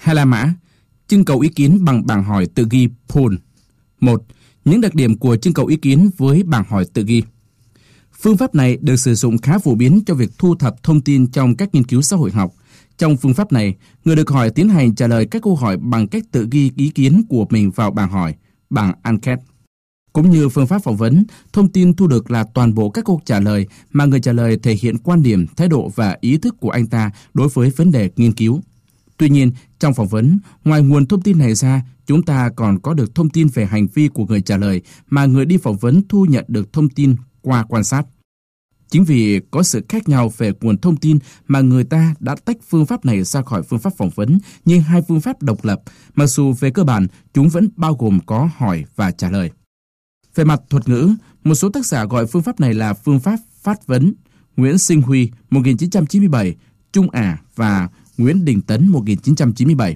Hai La Mã, trưng cầu ý kiến bằng bảng hỏi tự ghi poll. 1. Những đặc điểm của trưng cầu ý kiến với bảng hỏi tự ghi. Phương pháp này được sử dụng khá phổ biến cho việc thu thập thông tin trong các nghiên cứu xã hội học. Trong phương pháp này, người được hỏi tiến hành trả lời các câu hỏi bằng cách tự ghi ý kiến của mình vào bảng hỏi, bảng enquête. Cũng như phương pháp phỏng vấn, thông tin thu được là toàn bộ các câu trả lời mà người trả lời thể hiện quan điểm, thái độ và ý thức của anh ta đối với vấn đề nghiên cứu. Tuy nhiên, trong phỏng vấn, ngoài nguồn thông tin này ra, chúng ta còn có được thông tin về hành vi của người trả lời mà người đi phỏng vấn thu nhận được thông tin qua quan sát. Chính vì có sự khác nhau về nguồn thông tin mà người ta đã tách phương pháp này ra khỏi phương pháp phỏng vấn như hai phương pháp độc lập, mặc dù về cơ bản chúng vẫn bao gồm có hỏi và trả lời. Về mặt thuật ngữ, một số tác giả gọi phương pháp này là phương pháp phát vấn. Nguyễn Sinh Huy 1997, Trung Ả và Nguyễn Đình Tấn 1997.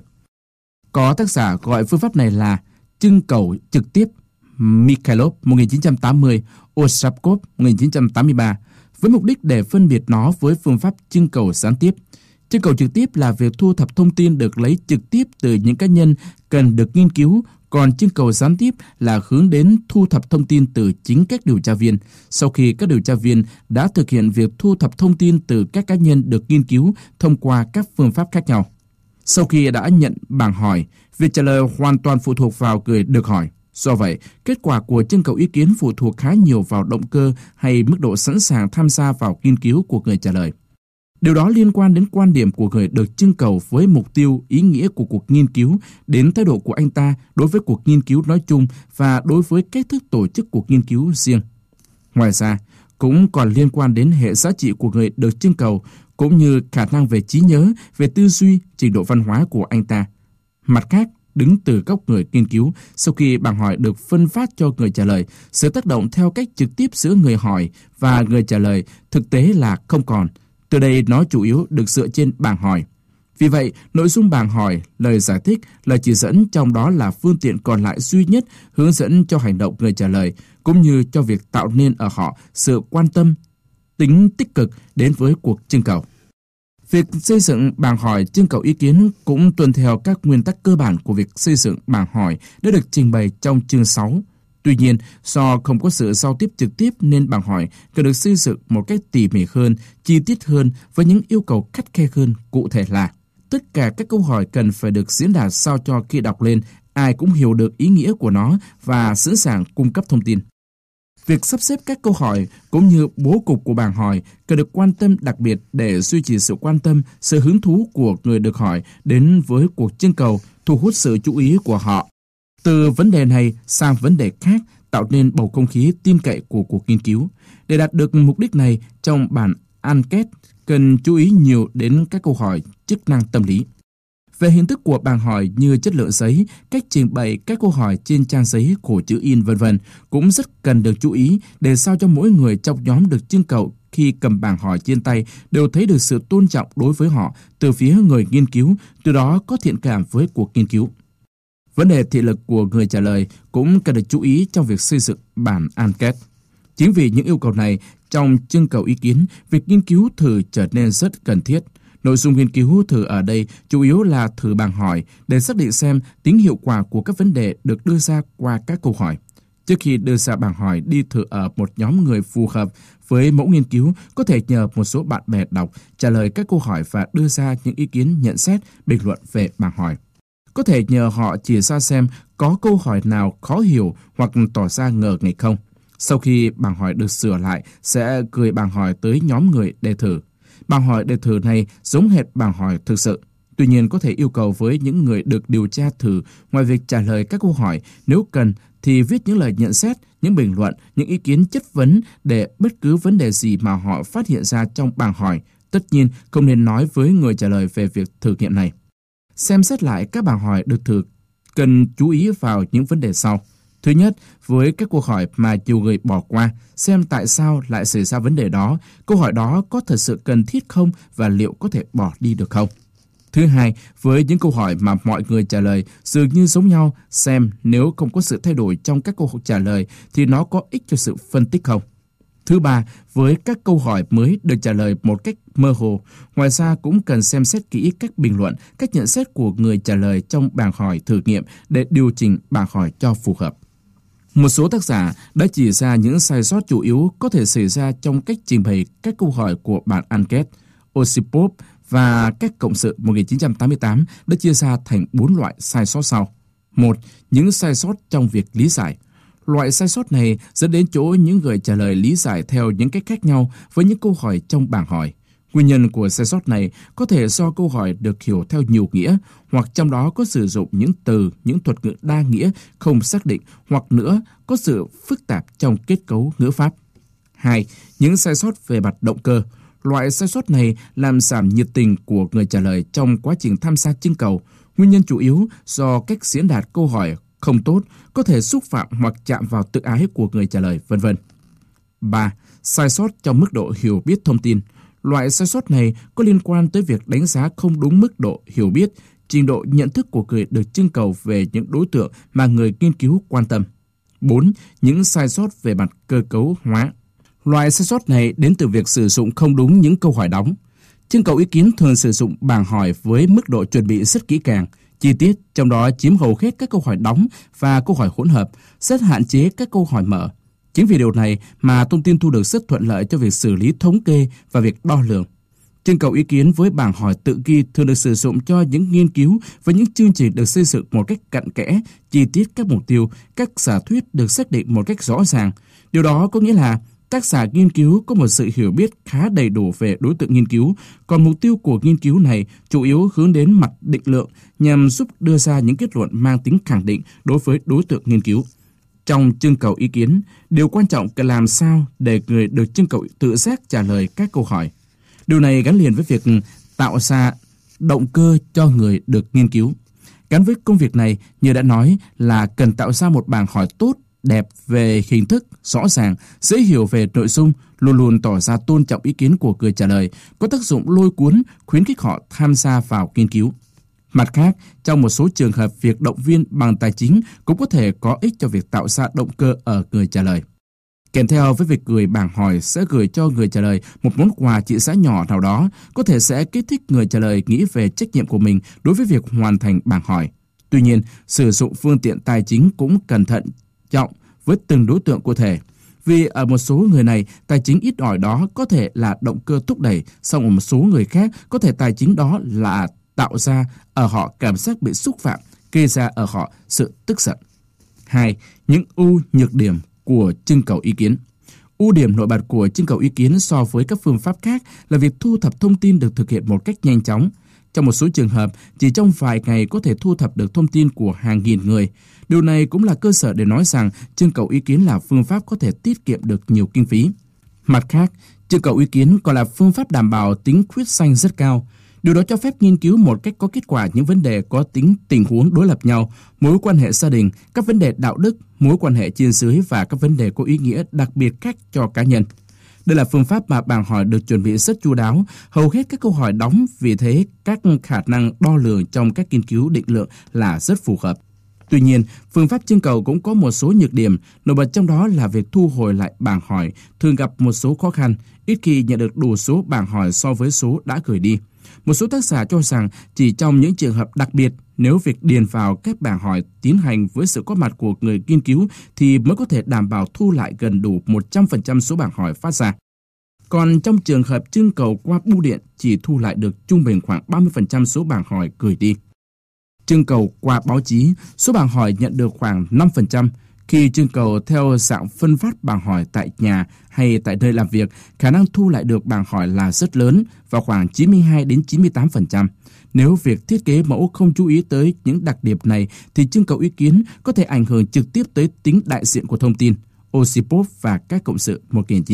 Có tác giả gọi phương pháp này là trưng cầu trực tiếp. Mikhailov 1980, Ostrapkov 1983, với mục đích để phân biệt nó với phương pháp trưng cầu gián tiếp. Trưng cầu trực tiếp là việc thu thập thông tin được lấy trực tiếp từ những cá nhân cần được nghiên cứu, còn trưng cầu gián tiếp là hướng đến thu thập thông tin từ chính các điều tra viên, sau khi các điều tra viên đã thực hiện việc thu thập thông tin từ các cá nhân được nghiên cứu thông qua các phương pháp khác nhau. Sau khi đã nhận bảng hỏi, việc trả lời hoàn toàn phụ thuộc vào người được hỏi. Do vậy, kết quả của trưng cầu ý kiến phụ thuộc khá nhiều vào động cơ hay mức độ sẵn sàng tham gia vào nghiên cứu của người trả lời. Điều đó liên quan đến quan điểm của người được trưng cầu với mục tiêu, ý nghĩa của cuộc nghiên cứu, đến thái độ của anh ta đối với cuộc nghiên cứu nói chung và đối với cách thức tổ chức cuộc nghiên cứu riêng. Ngoài ra, cũng còn liên quan đến hệ giá trị của người được trưng cầu, cũng như khả năng về trí nhớ, về tư duy, trình độ văn hóa của anh ta. Mặt khác, đứng từ góc người nghiên cứu, sau khi bảng hỏi được phân phát cho người trả lời, sự tác động theo cách trực tiếp giữa người hỏi và người trả lời thực tế là không còn. Từ đây nó chủ yếu được dựa trên bảng hỏi. Vì vậy, nội dung bảng hỏi, lời giải thích, lời chỉ dẫn trong đó là phương tiện còn lại duy nhất hướng dẫn cho hành động người trả lời, cũng như cho việc tạo nên ở họ sự quan tâm, tính tích cực đến với cuộc trưng cầu. Việc xây dựng bảng hỏi trưng cầu ý kiến cũng tuân theo các nguyên tắc cơ bản của việc xây dựng bảng hỏi đã được trình bày trong chương 6. Tuy nhiên, do không có sự giao tiếp trực tiếp nên bảng hỏi cần được xây dựng một cách tỉ mỉ hơn, chi tiết hơn với những yêu cầu khắt khe hơn, cụ thể là tất cả các câu hỏi cần phải được diễn đạt sao cho khi đọc lên ai cũng hiểu được ý nghĩa của nó và sẵn sàng cung cấp thông tin. Việc sắp xếp các câu hỏi cũng như bố cục của bảng hỏi cần được quan tâm đặc biệt để duy trì sự quan tâm, sự hứng thú của người được hỏi đến với cuộc trưng cầu, thu hút sự chú ý của họ. Từ vấn đề này sang vấn đề khác, tạo nên bầu không khí tin cậy của cuộc nghiên cứu. Để đạt được mục đích này, trong bản enquête cần chú ý nhiều đến các câu hỏi chức năng tâm lý. Về hình thức của bảng hỏi như chất lượng giấy, cách trình bày các câu hỏi trên trang giấy, khổ chữ in v.v. cũng rất cần được chú ý để sao cho mỗi người trong nhóm được trưng cầu khi cầm bảng hỏi trên tay đều thấy được sự tôn trọng đối với họ từ phía người nghiên cứu, từ đó có thiện cảm với cuộc nghiên cứu. Vấn đề thị lực của người trả lời cũng cần được chú ý trong việc xây dựng bản enquête. Chính vì những yêu cầu này, trong trưng cầu ý kiến, việc nghiên cứu thử trở nên rất cần thiết. Nội dung nghiên cứu thử ở đây chủ yếu là thử bảng hỏi để xác định xem tính hiệu quả của các vấn đề được đưa ra qua các câu hỏi. Trước khi đưa ra bảng hỏi đi thử ở một nhóm người phù hợp với mẫu nghiên cứu, có thể nhờ một số bạn bè đọc trả lời các câu hỏi và đưa ra những ý kiến nhận xét, bình luận về bảng hỏi. Có thể nhờ họ chỉ ra xem có câu hỏi nào khó hiểu hoặc tỏ ra ngờ nghệch không. Sau khi bảng hỏi được sửa lại, sẽ gửi bảng hỏi tới nhóm người đề thử. Bảng hỏi đề thử này giống hệt bảng hỏi thực sự. Tuy nhiên có thể yêu cầu với những người được điều tra thử, ngoài việc trả lời các câu hỏi, nếu cần thì viết những lời nhận xét, những bình luận, những ý kiến chất vấn để bất cứ vấn đề gì mà họ phát hiện ra trong bảng hỏi. Tất nhiên không nên nói với người trả lời về việc thử nghiệm này. Xem xét lại các bảng hỏi được thử, cần chú ý vào những vấn đề sau. Thứ nhất, với các câu hỏi mà nhiều người bỏ qua, xem tại sao lại xảy ra vấn đề đó, câu hỏi đó có thật sự cần thiết không và liệu có thể bỏ đi được không. Thứ hai, với những câu hỏi mà mọi người trả lời dường như giống nhau, xem nếu không có sự thay đổi trong các câu trả lời thì nó có ích cho sự phân tích không. Thứ ba, với các câu hỏi mới được trả lời một cách mơ hồ, ngoài ra cũng cần xem xét kỹ các bình luận, các nhận xét của người trả lời trong bảng hỏi thử nghiệm để điều chỉnh bảng hỏi cho phù hợp. Một số tác giả đã chỉ ra những sai sót chủ yếu có thể xảy ra trong cách trình bày các câu hỏi của bản Anket. Osipov và các cộng sự 1988 đã chia ra thành 4 loại sai sót sau. 1. Những sai sót trong việc lý giải. Loại sai sót này dẫn đến chỗ những người trả lời lý giải theo những cách khác nhau với những câu hỏi trong bảng hỏi. Nguyên nhân của sai sót này có thể do câu hỏi được hiểu theo nhiều nghĩa, hoặc trong đó có sử dụng những từ, những thuật ngữ đa nghĩa không xác định, hoặc nữa có sự phức tạp trong kết cấu ngữ pháp. 2. Những sai sót về mặt động cơ. Loại sai sót này làm giảm nhiệt tình của người trả lời trong quá trình tham gia trưng cầu. Nguyên nhân chủ yếu do cách diễn đạt câu hỏi không tốt, có thể xúc phạm hoặc chạm vào tự ái của người trả lời, v.v. 3. Sai sót trong mức độ hiểu biết thông tin. Loại sai sót này có liên quan tới việc đánh giá không đúng mức độ hiểu biết, trình độ nhận thức của người được trưng cầu về những đối tượng mà người nghiên cứu quan tâm. 4. Những sai sót về mặt cơ cấu hóa. Loại sai sót này đến từ việc sử dụng không đúng những câu hỏi đóng. Trưng cầu ý kiến thường sử dụng bảng hỏi với mức độ chuẩn bị rất kỹ càng, chi tiết, trong đó chiếm hầu hết các câu hỏi đóng và câu hỏi hỗn hợp, rất hạn chế các câu hỏi mở. Chính vì điều này mà thông tin thu được rất thuận lợi cho việc xử lý thống kê và việc đo lường. Trưng cầu ý kiến với bảng hỏi tự ghi thường được sử dụng cho những nghiên cứu và những chương trình được xây dựng một cách cặn kẽ, chi tiết các mục tiêu, các giả thuyết được xác định một cách rõ ràng. Điều đó có nghĩa là tác giả nghiên cứu có một sự hiểu biết khá đầy đủ về đối tượng nghiên cứu, còn mục tiêu của nghiên cứu này chủ yếu hướng đến mặt định lượng nhằm giúp đưa ra những kết luận mang tính khẳng định đối với đối tượng nghiên cứu. Trong trưng cầu ý kiến, điều quan trọng là làm sao để người được trưng cầu tự giác trả lời các câu hỏi. Điều này gắn liền với việc tạo ra động cơ cho người được nghiên cứu. Gắn với công việc này, như đã nói, là cần tạo ra một bảng hỏi tốt, đẹp về hình thức, rõ ràng, dễ hiểu về nội dung, luôn luôn tỏ ra tôn trọng ý kiến của người trả lời, có tác dụng lôi cuốn, khuyến khích họ tham gia vào nghiên cứu. Mặt khác, trong một số trường hợp, việc động viên bằng tài chính cũng có thể có ích cho việc tạo ra động cơ ở người trả lời. Kèm theo với việc gửi bảng hỏi sẽ gửi cho người trả lời một món quà trị giá nhỏ nào đó, có thể sẽ kích thích người trả lời nghĩ về trách nhiệm của mình đối với việc hoàn thành bảng hỏi. Tuy nhiên, sử dụng phương tiện tài chính cũng cẩn thận trọng với từng đối tượng cụ thể. Vì ở một số người này, tài chính ít ỏi đó có thể là động cơ thúc đẩy, song ở một số người khác có thể tài chính đó là tạo ra ở họ cảm giác bị xúc phạm, gây ra ở họ sự tức giận. 2. Những ưu nhược điểm của trưng cầu ý kiến. Ưu điểm nổi bật của trưng cầu ý kiến so với các phương pháp khác là việc thu thập thông tin được thực hiện một cách nhanh chóng. Trong một số trường hợp, chỉ trong vài ngày có thể thu thập được thông tin của hàng nghìn người. Điều này cũng là cơ sở để nói rằng trưng cầu ý kiến là phương pháp có thể tiết kiệm được nhiều kinh phí. Mặt khác, trưng cầu ý kiến còn là phương pháp đảm bảo tính khuyết sanh rất cao. Điều đó cho phép nghiên cứu một cách có kết quả những vấn đề có tính tình huống đối lập nhau, mối quan hệ gia đình, các vấn đề đạo đức, mối quan hệ trên dưới và các vấn đề có ý nghĩa đặc biệt khác cho cá nhân. Đây là phương pháp mà bảng hỏi được chuẩn bị rất chu đáo, hầu hết các câu hỏi đóng, vì thế các khả năng đo lường trong các nghiên cứu định lượng là rất phù hợp. Tuy nhiên, phương pháp trưng cầu cũng có một số nhược điểm, nổi bật trong đó là việc thu hồi lại bảng hỏi thường gặp một số khó khăn, ít khi nhận được đủ số bảng hỏi so với số đã gửi đi. Một số tác giả cho rằng chỉ trong những trường hợp đặc biệt, nếu việc điền vào các bảng hỏi tiến hành với sự có mặt của người nghiên cứu thì mới có thể đảm bảo thu lại gần đủ 100% số bảng hỏi phát ra. Còn trong trường hợp trưng cầu qua bưu điện chỉ thu lại được trung bình khoảng 30% số bảng hỏi gửi đi. Trưng cầu qua báo chí, số bảng hỏi nhận được khoảng 5%. Khi trưng cầu theo dạng phân phát bảng hỏi tại nhà hay tại nơi làm việc, khả năng thu lại được bảng hỏi là rất lớn, vào khoảng 92 đến 98%. Nếu việc thiết kế mẫu không chú ý tới những đặc điểm này thì trưng cầu ý kiến có thể ảnh hưởng trực tiếp tới tính đại diện của thông tin. Osipov và các cộng sự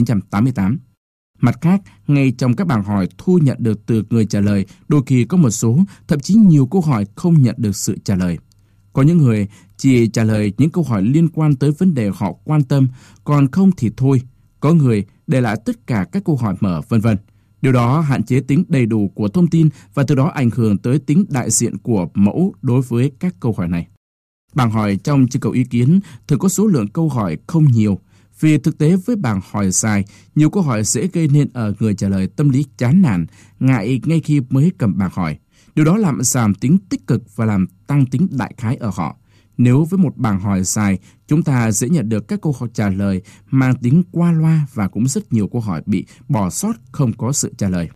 1988. Mặt khác, ngay trong các bảng hỏi thu nhận được từ người trả lời, đôi khi có một số, thậm chí nhiều câu hỏi không nhận được sự trả lời. Có những người chỉ trả lời những câu hỏi liên quan tới vấn đề họ quan tâm, còn không thì thôi. Có người để lại tất cả các câu hỏi mở, v.v. Điều đó hạn chế tính đầy đủ của thông tin và từ đó ảnh hưởng tới tính đại diện của mẫu đối với các câu hỏi này. Bảng hỏi trong trưng cầu ý kiến thường có số lượng câu hỏi không nhiều. Vì thực tế với bảng hỏi dài, nhiều câu hỏi sẽ gây nên ở người trả lời tâm lý chán nản, ngại ngay khi mới cầm bảng hỏi. Điều đó làm giảm tính tích cực và làm tăng tính đại khái ở họ. Nếu với một bảng hỏi dài, chúng ta dễ nhận được các câu hỏi trả lời mang tính qua loa và cũng rất nhiều câu hỏi bị bỏ sót không có sự trả lời.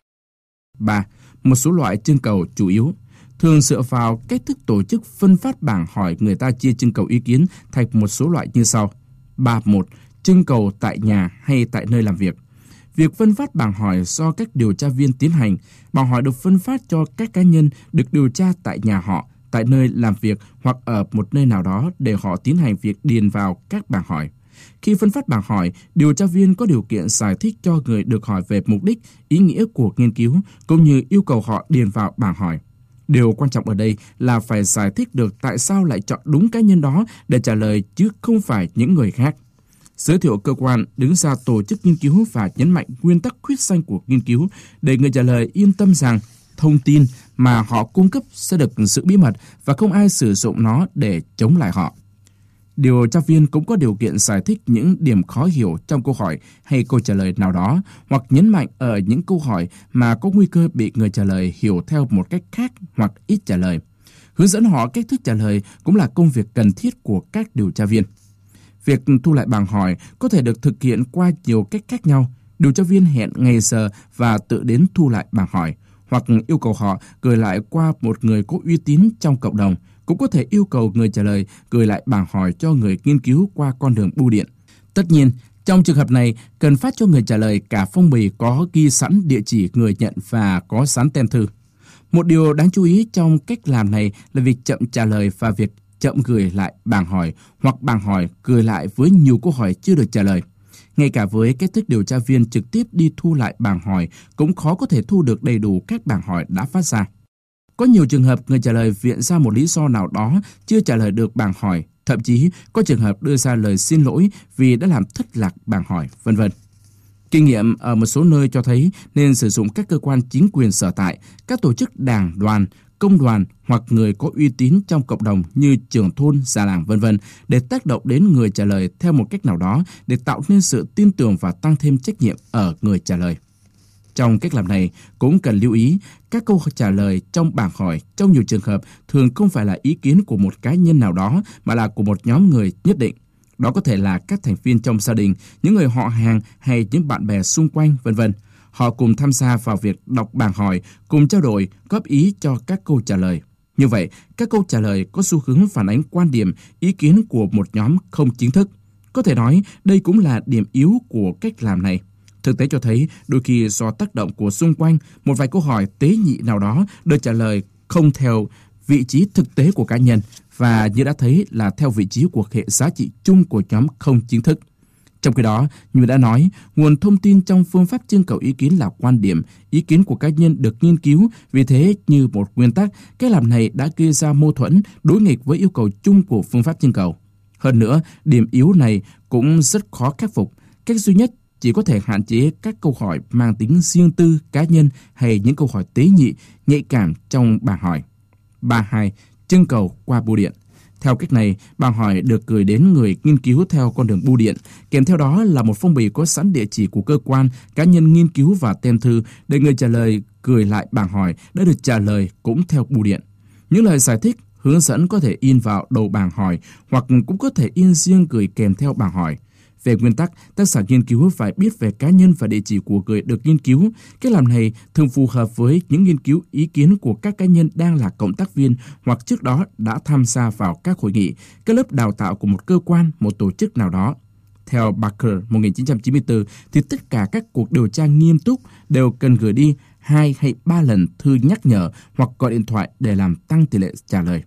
3. Một số loại trưng cầu chủ yếu. Thường dựa vào cách thức tổ chức phân phát bảng hỏi, người ta chia trưng cầu ý kiến thành một số loại như sau. 3.1. Trưng cầu tại nhà hay tại nơi làm việc. Việc phân phát bảng hỏi do các điều tra viên tiến hành. Bảng hỏi được phân phát cho các cá nhân được điều tra tại nhà họ, tại nơi làm việc hoặc ở một nơi nào đó để họ tiến hành việc điền vào các bảng hỏi. Khi phân phát bảng hỏi, điều tra viên có điều kiện giải thích cho người được hỏi về mục đích, ý nghĩa của nghiên cứu, cũng như yêu cầu họ điền vào bảng hỏi. Điều quan trọng ở đây là phải giải thích được tại sao lại chọn đúng cá nhân đó để trả lời chứ không phải những người khác. Giới thiệu cơ quan đứng ra tổ chức nghiên cứu và nhấn mạnh nguyên tắc khuyết danh của nghiên cứu để người trả lời yên tâm rằng thông tin mà họ cung cấp sẽ được giữ bí mật và không ai sử dụng nó để chống lại họ. Điều tra viên cũng có điều kiện giải thích những điểm khó hiểu trong câu hỏi hay câu trả lời nào đó, hoặc nhấn mạnh ở những câu hỏi mà có nguy cơ bị người trả lời hiểu theo một cách khác hoặc ít trả lời. Hướng dẫn họ cách thức trả lời cũng là công việc cần thiết của các điều tra viên. Việc thu lại bảng hỏi có thể được thực hiện qua nhiều cách khác nhau. Điều tra viên hẹn ngày giờ và tự đến thu lại bảng hỏi, hoặc yêu cầu họ gửi lại qua một người có uy tín trong cộng đồng. Cũng có thể yêu cầu người trả lời gửi lại bảng hỏi cho người nghiên cứu qua con đường bưu điện. Tất nhiên, trong trường hợp này, cần phát cho người trả lời cả phong bì có ghi sẵn địa chỉ người nhận và có sẵn tem thư. Một điều đáng chú ý trong cách làm này là việc chậm trả lời và việc chậm gửi lại bảng hỏi hoặc bảng hỏi gửi lại với nhiều câu hỏi chưa được trả lời. Ngay cả với cách thức điều tra viên trực tiếp đi thu lại bảng hỏi cũng khó có thể thu được đầy đủ các bảng hỏi đã phát ra. Có nhiều trường hợp người trả lời viện ra một lý do nào đó chưa trả lời được bảng hỏi, thậm chí có trường hợp đưa ra lời xin lỗi vì đã làm thất lạc bảng hỏi, v.v. Kinh nghiệm ở một số nơi cho thấy nên sử dụng các cơ quan chính quyền sở tại, các tổ chức đảng đoàn, công đoàn hoặc người có uy tín trong cộng đồng như trưởng thôn, già làng, v.v. để tác động đến người trả lời theo một cách nào đó để tạo nên sự tin tưởng và tăng thêm trách nhiệm ở người trả lời. Trong cách làm này, cũng cần lưu ý, các câu trả lời trong bảng hỏi trong nhiều trường hợp thường không phải là ý kiến của một cá nhân nào đó mà là của một nhóm người nhất định. Đó có thể là các thành viên trong gia đình, những người họ hàng hay những bạn bè xung quanh, v.v. Họ cùng tham gia vào việc đọc bảng hỏi, cùng trao đổi, góp ý cho các câu trả lời. Như vậy, các câu trả lời có xu hướng phản ánh quan điểm, ý kiến của một nhóm không chính thức. Có thể nói, đây cũng là điểm yếu của cách làm này. Thực tế cho thấy, đôi khi do tác động của xung quanh, một vài câu hỏi tế nhị nào đó được trả lời không theo vị trí thực tế của cá nhân, và như đã thấy là theo vị trí của hệ giá trị chung của nhóm không chính thức. Trong khi đó, như đã nói, nguồn thông tin trong phương pháp trưng cầu ý kiến là quan điểm, ý kiến của cá nhân được nghiên cứu, vì thế như một nguyên tắc, cách làm này đã gây ra mâu thuẫn, đối nghịch với yêu cầu chung của phương pháp trưng cầu. Hơn nữa, điểm yếu này cũng rất khó khắc phục. Cách duy nhất chỉ có thể hạn chế các câu hỏi mang tính riêng tư, cá nhân hay những câu hỏi tế nhị, nhạy cảm trong bảng hỏi. 3.2. Trưng cầu qua bưu điện. Theo cách này, bảng hỏi được gửi đến người nghiên cứu theo con đường bưu điện, kèm theo đó là một phong bì có sẵn địa chỉ của cơ quan, cá nhân nghiên cứu và tem thư để người trả lời gửi lại bảng hỏi đã được trả lời cũng theo bưu điện. Những lời giải thích, hướng dẫn có thể in vào đầu bảng hỏi hoặc cũng có thể in riêng gửi kèm theo bảng hỏi. Về nguyên tắc, tác giả nghiên cứu phải biết về cá nhân và địa chỉ của người được nghiên cứu. Cách làm này thường phù hợp với những nghiên cứu ý kiến của các cá nhân đang là cộng tác viên hoặc trước đó đã tham gia vào các hội nghị, các lớp đào tạo của một cơ quan, một tổ chức nào đó. Theo Barker 1994, thì tất cả các cuộc điều tra nghiêm túc đều cần gửi đi 2 hay 3 lần thư nhắc nhở hoặc gọi điện thoại để làm tăng tỷ lệ trả lời.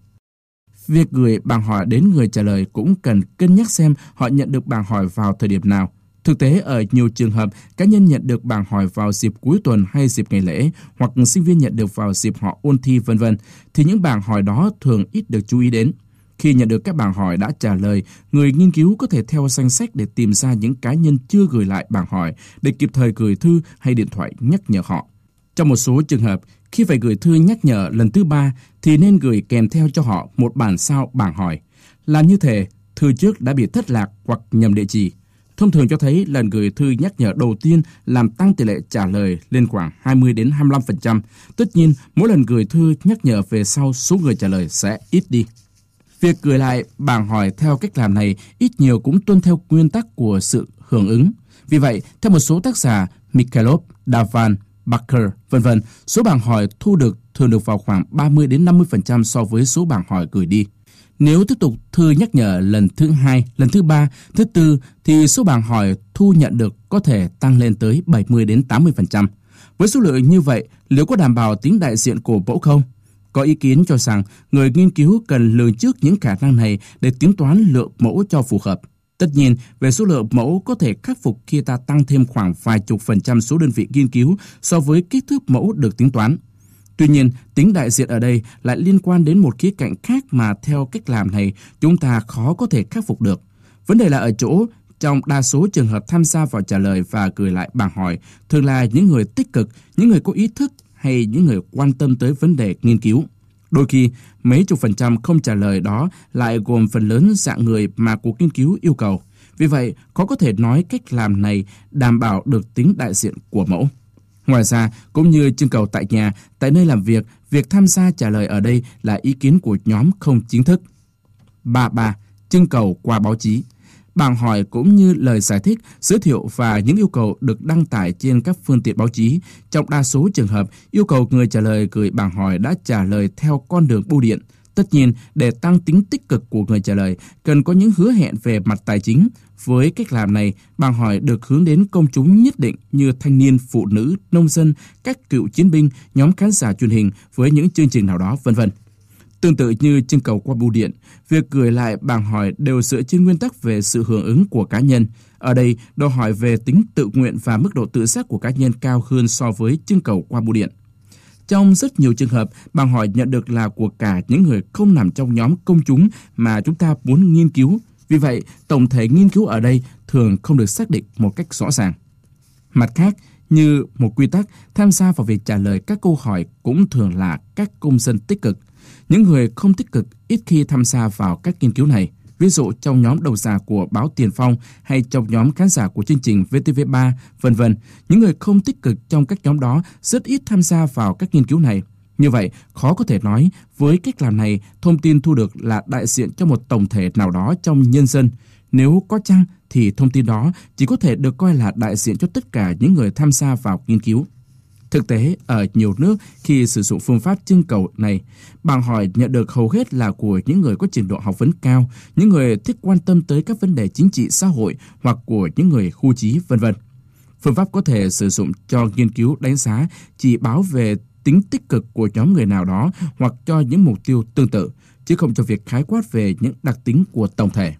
Việc gửi bảng hỏi đến người trả lời cũng cần cân nhắc xem họ nhận được bảng hỏi vào thời điểm nào. Thực tế, ở nhiều trường hợp, cá nhân nhận được bảng hỏi vào dịp cuối tuần hay dịp ngày lễ, hoặc sinh viên nhận được vào dịp họ ôn thi, v.v., thì những bảng hỏi đó thường ít được chú ý đến. Khi nhận được các bảng hỏi đã trả lời, người nghiên cứu có thể theo danh sách để tìm ra những cá nhân chưa gửi lại bảng hỏi để kịp thời gửi thư hay điện thoại nhắc nhở họ. Trong một số trường hợp, khi phải gửi thư nhắc nhở lần thứ 3 thì nên gửi kèm theo cho họ một bản sao bảng hỏi. Làm như thế, thư trước đã bị thất lạc hoặc nhầm địa chỉ. thông thường cho thấy lần gửi thư nhắc nhở đầu tiên làm tăng tỷ lệ trả lời lên khoảng 20 đến 25%. Tất nhiên, mỗi lần gửi thư nhắc nhở về sau, số người trả lời sẽ ít đi. Việc gửi lại bảng hỏi theo cách làm này ít nhiều cũng tuân theo nguyên tắc của sự hưởng ứng. Vì vậy, theo một số tác giả Mikhailov, Davan, Barker, v.v., số bảng hỏi thu được thường được vào khoảng 30 đến 50% so với số bảng hỏi gửi đi. Nếu tiếp tục thư nhắc nhở lần thứ 2, lần thứ 3, thứ 4 thì số bảng hỏi thu nhận được có thể tăng lên tới 70 đến 80%. Với số lượng như vậy, liệu có đảm bảo tính đại diện của mẫu không? Có ý kiến cho rằng người nghiên cứu cần lường trước những khả năng này để tính toán lượng mẫu cho phù hợp. Tất nhiên, về số lượng mẫu có thể khắc phục khi ta tăng thêm khoảng vài chục % số đơn vị nghiên cứu so với kích thước mẫu được tính toán. Tuy nhiên, tính đại diện ở đây lại liên quan đến một khía cạnh khác mà theo cách làm này chúng ta khó có thể khắc phục được. Vấn đề là ở chỗ, trong đa số trường hợp tham gia vào trả lời và gửi lại bảng hỏi thường là những người tích cực, những người có ý thức hay những người quan tâm tới vấn đề nghiên cứu. Đôi khi, mấy chục % không trả lời đó lại gồm phần lớn dạng người mà cuộc nghiên cứu yêu cầu. Vì vậy, khó có thể nói cách làm này đảm bảo được tính đại diện của mẫu. Ngoài ra, cũng như trưng cầu tại nhà, tại nơi làm việc, việc tham gia trả lời ở đây là ý kiến của nhóm không chính thức. 3.3. Trưng cầu qua báo chí. Bảng hỏi cũng như lời giải thích, giới thiệu và những yêu cầu được đăng tải trên các phương tiện báo chí. Trong đa số trường hợp, yêu cầu người trả lời gửi bảng hỏi đã trả lời theo con đường bưu điện. Tất nhiên, để tăng tính tích cực của người trả lời, cần có những hứa hẹn về mặt tài chính. Với cách làm này, bảng hỏi được hướng đến công chúng nhất định như thanh niên, phụ nữ, nông dân, các cựu chiến binh, nhóm khán giả truyền hình với những chương trình nào đó, v.v. Tương tự như trưng cầu qua bưu điện, việc gửi lại bảng hỏi đều dựa trên nguyên tắc về sự hưởng ứng của cá nhân. Ở đây, đòi hỏi về tính tự nguyện và mức độ tự giác của cá nhân cao hơn so với trưng cầu qua bưu điện. Trong rất nhiều trường hợp, bảng hỏi nhận được là của cả những người không nằm trong nhóm công chúng mà chúng ta muốn nghiên cứu. Vì vậy, tổng thể nghiên cứu ở đây thường không được xác định một cách rõ ràng. Mặt khác, như một quy tắc, tham gia vào việc trả lời các câu hỏi cũng thường là các công dân tích cực. Những người không tích cực ít khi tham gia vào các nghiên cứu này. Ví dụ trong nhóm độc giả của báo Tiền Phong hay trong nhóm khán giả của chương trình VTV3, v.v. Những người không tích cực trong các nhóm đó rất ít tham gia vào các nghiên cứu này. Như vậy, khó có thể nói với cách làm này, thông tin thu được là đại diện cho một tổng thể nào đó trong nhân dân. Nếu có chăng thì thông tin đó chỉ có thể được coi là đại diện cho tất cả những người tham gia vào nghiên cứu. Thực tế, ở nhiều nước khi sử dụng phương pháp trưng cầu này, bảng hỏi nhận được hầu hết là của những người có trình độ học vấn cao, những người thích quan tâm tới các vấn đề chính trị xã hội hoặc của những người hưu trí, v.v. Phương pháp có thể sử dụng cho nghiên cứu đánh giá chỉ báo về tính tích cực của nhóm người nào đó hoặc cho những mục tiêu tương tự, chứ không cho việc khái quát về những đặc tính của tổng thể.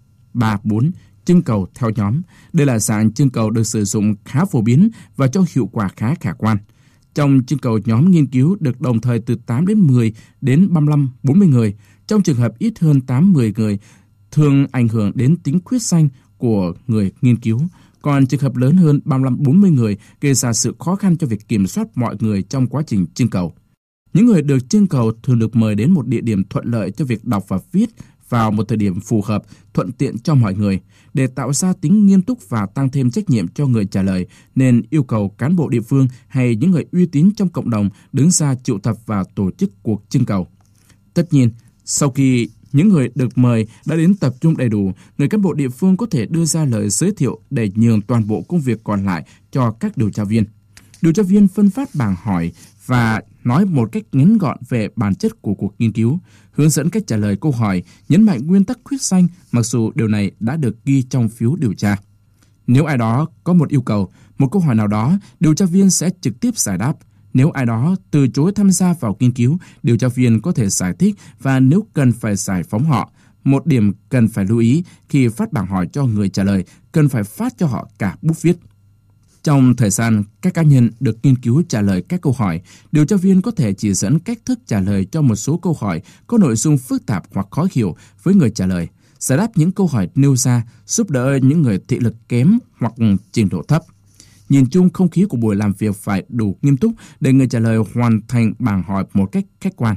3.4. Trưng cầu theo nhóm. Đây là dạng trưng cầu được sử dụng khá phổ biến và cho hiệu quả khá khả quan. Trong trưng cầu nhóm nghiên cứu được đồng thời từ 8 đến 10 đến 35-40 người. Trong trường hợp ít hơn 8-10 người, thường ảnh hưởng đến tính quyết sanh của người nghiên cứu. Còn trường hợp lớn hơn 35-40 người gây ra sự khó khăn cho việc kiểm soát mọi người trong quá trình trưng cầu. Những người được trưng cầu thường được mời đến một địa điểm thuận lợi cho việc đọc và viết vào một thời điểm phù hợp, thuận tiện cho mọi người. Để tạo ra tính nghiêm túc và tăng thêm trách nhiệm cho người trả lời, nên yêu cầu cán bộ địa phương hay những người uy tín trong cộng đồng đứng ra triệu tập và tổ chức cuộc trưng cầu. Tất nhiên, sau khi những người được mời đã đến tập trung đầy đủ, người cán bộ địa phương có thể đưa ra lời giới thiệu để nhường toàn bộ công việc còn lại cho các điều tra viên. Điều tra viên phân phát bảng hỏi và nói một cách ngắn gọn về bản chất của cuộc nghiên cứu, hướng dẫn cách trả lời câu hỏi, nhấn mạnh nguyên tắc quyết sanh, mặc dù điều này đã được ghi trong phiếu điều tra. Nếu ai đó có một yêu cầu, một câu hỏi nào đó, điều tra viên sẽ trực tiếp giải đáp. Nếu ai đó từ chối tham gia vào nghiên cứu, điều tra viên có thể giải thích và nếu cần phải giải phóng họ. Một điểm cần phải lưu ý khi phát bảng hỏi cho người trả lời, cần phải phát cho họ cả bút viết. Trong thời gian các cá nhân được nghiên cứu trả lời các câu hỏi, điều tra viên có thể chỉ dẫn cách thức trả lời cho một số câu hỏi có nội dung phức tạp hoặc khó hiểu với người trả lời, giải đáp những câu hỏi nêu ra, giúp đỡ những người thị lực kém hoặc trình độ thấp. Nhìn chung, không khí của buổi làm việc phải đủ nghiêm túc để người trả lời hoàn thành bảng hỏi một cách khách quan.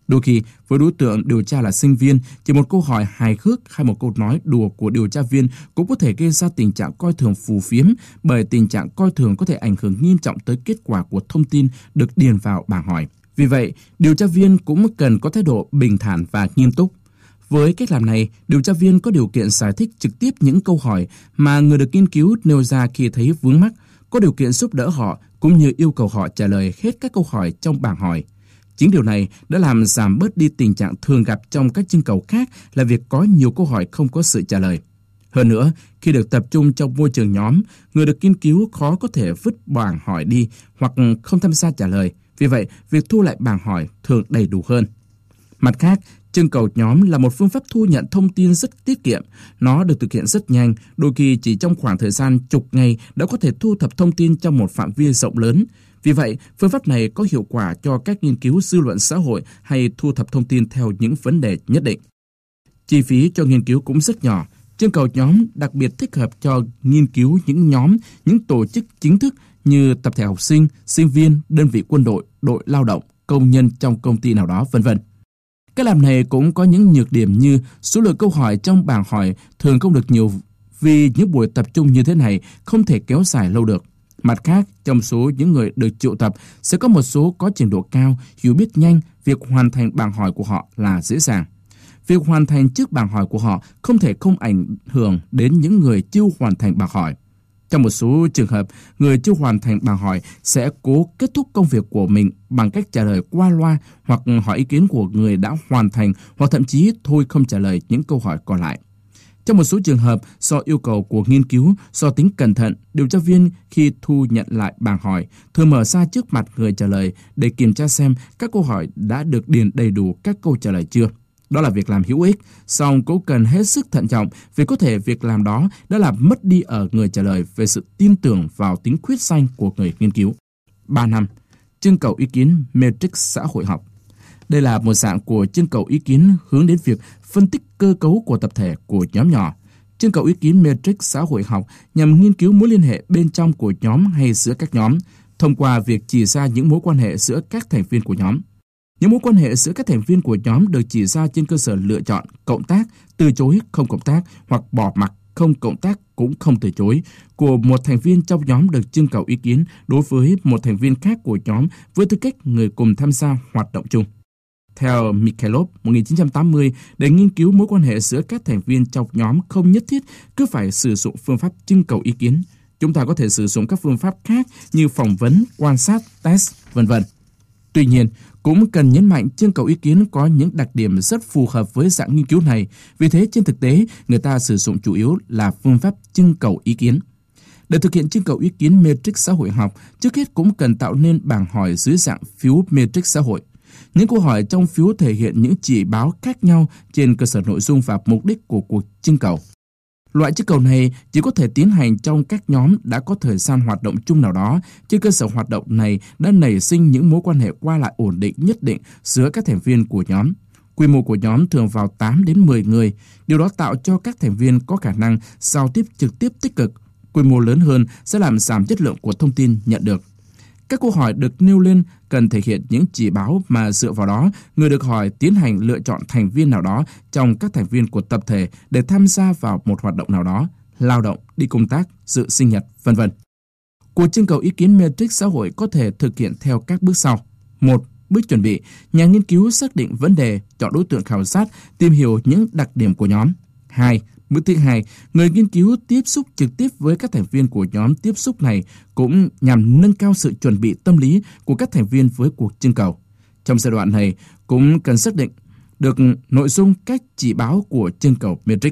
Đôi khi, với đối tượng điều tra là sinh viên, chỉ một câu hỏi hài hước hay một câu nói đùa của điều tra viên cũng có thể gây ra tình trạng coi thường phù phiếm, bởi tình trạng coi thường có thể ảnh hưởng nghiêm trọng tới kết quả của thông tin được điền vào bảng hỏi. Vì vậy, điều tra viên cũng cần có thái độ bình thản và nghiêm túc. Với cách làm này, điều tra viên có điều kiện giải thích trực tiếp những câu hỏi mà người được nghiên cứu nêu ra khi thấy vướng mắc, có điều kiện giúp đỡ họ cũng như yêu cầu họ trả lời hết các câu hỏi trong bảng hỏi. Chính điều này đã làm giảm bớt đi tình trạng thường gặp trong các trưng cầu khác là việc có nhiều câu hỏi không có sự trả lời. Hơn nữa, khi được tập trung trong môi trường nhóm, người được nghiên cứu khó có thể vứt bảng hỏi đi hoặc không tham gia trả lời. Vì vậy, việc thu lại bảng hỏi thường đầy đủ hơn. Mặt khác, trưng cầu nhóm là một phương pháp thu nhận thông tin rất tiết kiệm. Nó được thực hiện rất nhanh, đôi khi chỉ trong khoảng thời gian chục ngày đã có thể thu thập thông tin trong một phạm vi rộng lớn. Vì vậy, phương pháp này có hiệu quả cho các nghiên cứu dư luận xã hội hay thu thập thông tin theo những vấn đề nhất định. Chi phí cho nghiên cứu cũng rất nhỏ. Trưng cầu nhóm đặc biệt thích hợp cho nghiên cứu những nhóm, những tổ chức chính thức như tập thể học sinh, sinh viên, đơn vị quân đội, đội lao động, công nhân trong công ty nào đó, v.v. Cách làm này cũng có những nhược điểm như số lượng câu hỏi trong bảng hỏi thường không được nhiều vì những buổi tập trung như thế này không thể kéo dài lâu được. Mặt khác, trong số những người được triệu tập sẽ có một số có trình độ cao, hiểu biết nhanh, việc hoàn thành bảng hỏi của họ là dễ dàng. Việc hoàn thành trước bảng hỏi của họ không thể không ảnh hưởng đến những người chưa hoàn thành bảng hỏi. Trong một số trường hợp, người chưa hoàn thành bảng hỏi sẽ cố kết thúc công việc của mình bằng cách trả lời qua loa hoặc hỏi ý kiến của người đã hoàn thành hoặc thậm chí thôi không trả lời những câu hỏi còn lại. Trong một số trường hợp, do yêu cầu của nghiên cứu, do tính cẩn thận, điều tra viên khi thu nhận lại bảng hỏi thường mở ra trước mặt người trả lời để kiểm tra xem các câu hỏi đã được điền đầy đủ các câu trả lời chưa. Đó là việc làm hữu ích, song cũng cần hết sức thận trọng vì có thể việc làm đó đã làm mất đi ở người trả lời về sự tin tưởng vào tính khuyết danh của người nghiên cứu. 3 năm, trưng cầu ý kiến Matrix xã hội học. Đây là một dạng của trưng cầu ý kiến hướng đến việc phân tích cơ cấu của tập thể của nhóm nhỏ. Trưng cầu ý kiến Matrix xã hội học nhằm nghiên cứu mối liên hệ bên trong của nhóm hay giữa các nhóm, thông qua việc chỉ ra những mối quan hệ giữa các thành viên của nhóm. Những mối quan hệ giữa các thành viên của nhóm được chỉ ra trên cơ sở lựa chọn, cộng tác, từ chối, không cộng tác hoặc bỏ mặc, không cộng tác cũng không từ chối của một thành viên trong nhóm được trưng cầu ý kiến đối với một thành viên khác của nhóm với tư cách người cùng tham gia hoạt động chung. Theo Mikhailov 1980, để nghiên cứu mối quan hệ giữa các thành viên trong nhóm không nhất thiết cứ phải sử dụng phương pháp trưng cầu ý kiến. Chúng ta có thể sử dụng các phương pháp khác như phỏng vấn, quan sát, test, v.v. Tuy nhiên, cũng cần nhấn mạnh trưng cầu ý kiến có những đặc điểm rất phù hợp với dạng nghiên cứu này. Vì thế, trên thực tế, người ta sử dụng chủ yếu là phương pháp trưng cầu ý kiến. Để thực hiện trưng cầu ý kiến Matrix xã hội học, trước hết cũng cần tạo nên bảng hỏi dưới dạng phiếu Matrix xã hội. Những câu hỏi trong phiếu thể hiện những chỉ báo khác nhau trên cơ sở nội dung và mục đích của cuộc trưng cầu. Loại trưng cầu này chỉ có thể tiến hành trong các nhóm đã có thời gian hoạt động chung nào đó. Trên cơ sở hoạt động này đã nảy sinh những mối quan hệ qua lại ổn định nhất định giữa các thành viên của nhóm. Quy mô của nhóm thường vào 8 đến 10 người. Điều đó tạo cho các thành viên có khả năng giao tiếp trực tiếp tích cực. Quy mô lớn hơn sẽ làm giảm chất lượng của thông tin nhận được. Các câu hỏi được nêu lên cần thể hiện những chỉ báo mà dựa vào đó, người được hỏi tiến hành lựa chọn thành viên nào đó trong các thành viên của tập thể để tham gia vào một hoạt động nào đó, lao động, đi công tác, dự sinh nhật, v.v. Cuộc trưng cầu ý kiến Matrix xã hội có thể thực hiện theo các bước sau. 1. Bước chuẩn bị, nhà nghiên cứu xác định vấn đề, chọn đối tượng khảo sát, tìm hiểu những đặc điểm của nhóm. 2. Bước thứ 2, người nghiên cứu tiếp xúc trực tiếp với các thành viên của nhóm tiếp xúc này cũng nhằm nâng cao sự chuẩn bị tâm lý của các thành viên với cuộc trưng cầu. Trong giai đoạn này cũng cần xác định được nội dung các chỉ báo của trưng cầu Matrix.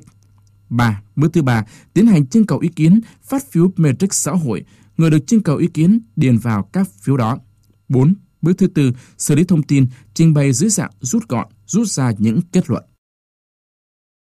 3. Bước thứ 3, tiến hành trưng cầu ý kiến, phát phiếu Matrix xã hội, người được trưng cầu ý kiến điền vào các phiếu đó. 4. Bước thứ 4, xử lý thông tin, trình bày dưới dạng rút gọn, rút ra những kết luận.